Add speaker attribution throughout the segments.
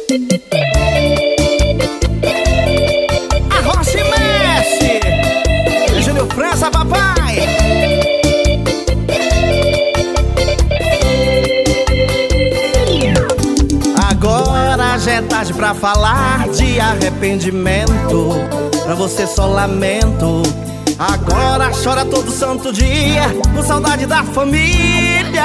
Speaker 1: Arrocha e mexe, Júnior França, papai. Agora já é tarde pra falar de arrependimento. Pra você só lamento. Agora chora todo santo dia com saudade da família.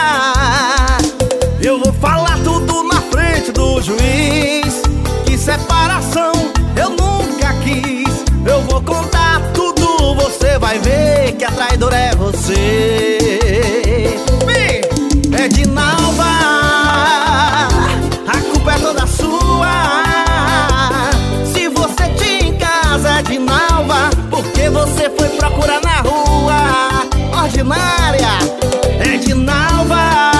Speaker 1: Eu vou falar tudo na frente do juiz, que separação eu nunca quis. Eu vou contar tudo, você vai ver que a traidora é você. É de Nalva, a culpa é toda sua. Se você tinha em casa é de Nalva, porque você foi procurar na rua. Ordinária, é de Nalva,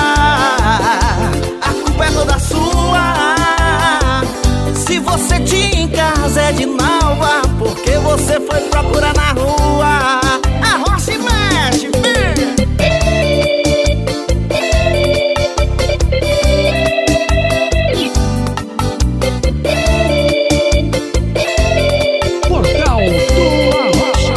Speaker 1: a culpa é toda sua. Se você tinha em casa é de Nalva, porque você foi procurar na rua. Arrocha e mexe,
Speaker 2: Portal do Arrocha.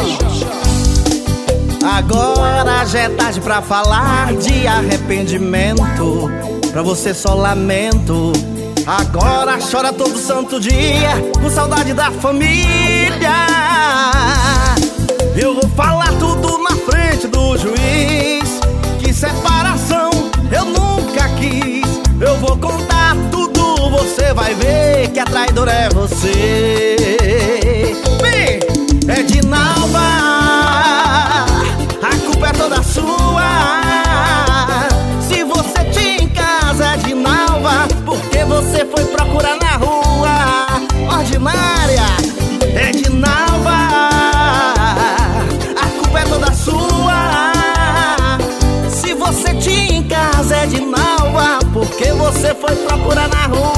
Speaker 1: Agora já é tarde pra falar de arrependimento. Pra você só lamento. Agora chora todo santo dia com saudade da família. Eu vou falar tudo na frente do juiz, que separação eu nunca quis. Eu vou contar tudo, você vai ver que a traidora é você. É de Nalva, a culpa é toda sua. Se você tinha em casa é de Nalva, porque você foi procurar na rua. Ordinária, é de Nalva, a culpa é toda sua. Se você tinha em casa é de Nalva, porque você foi procurar na rua.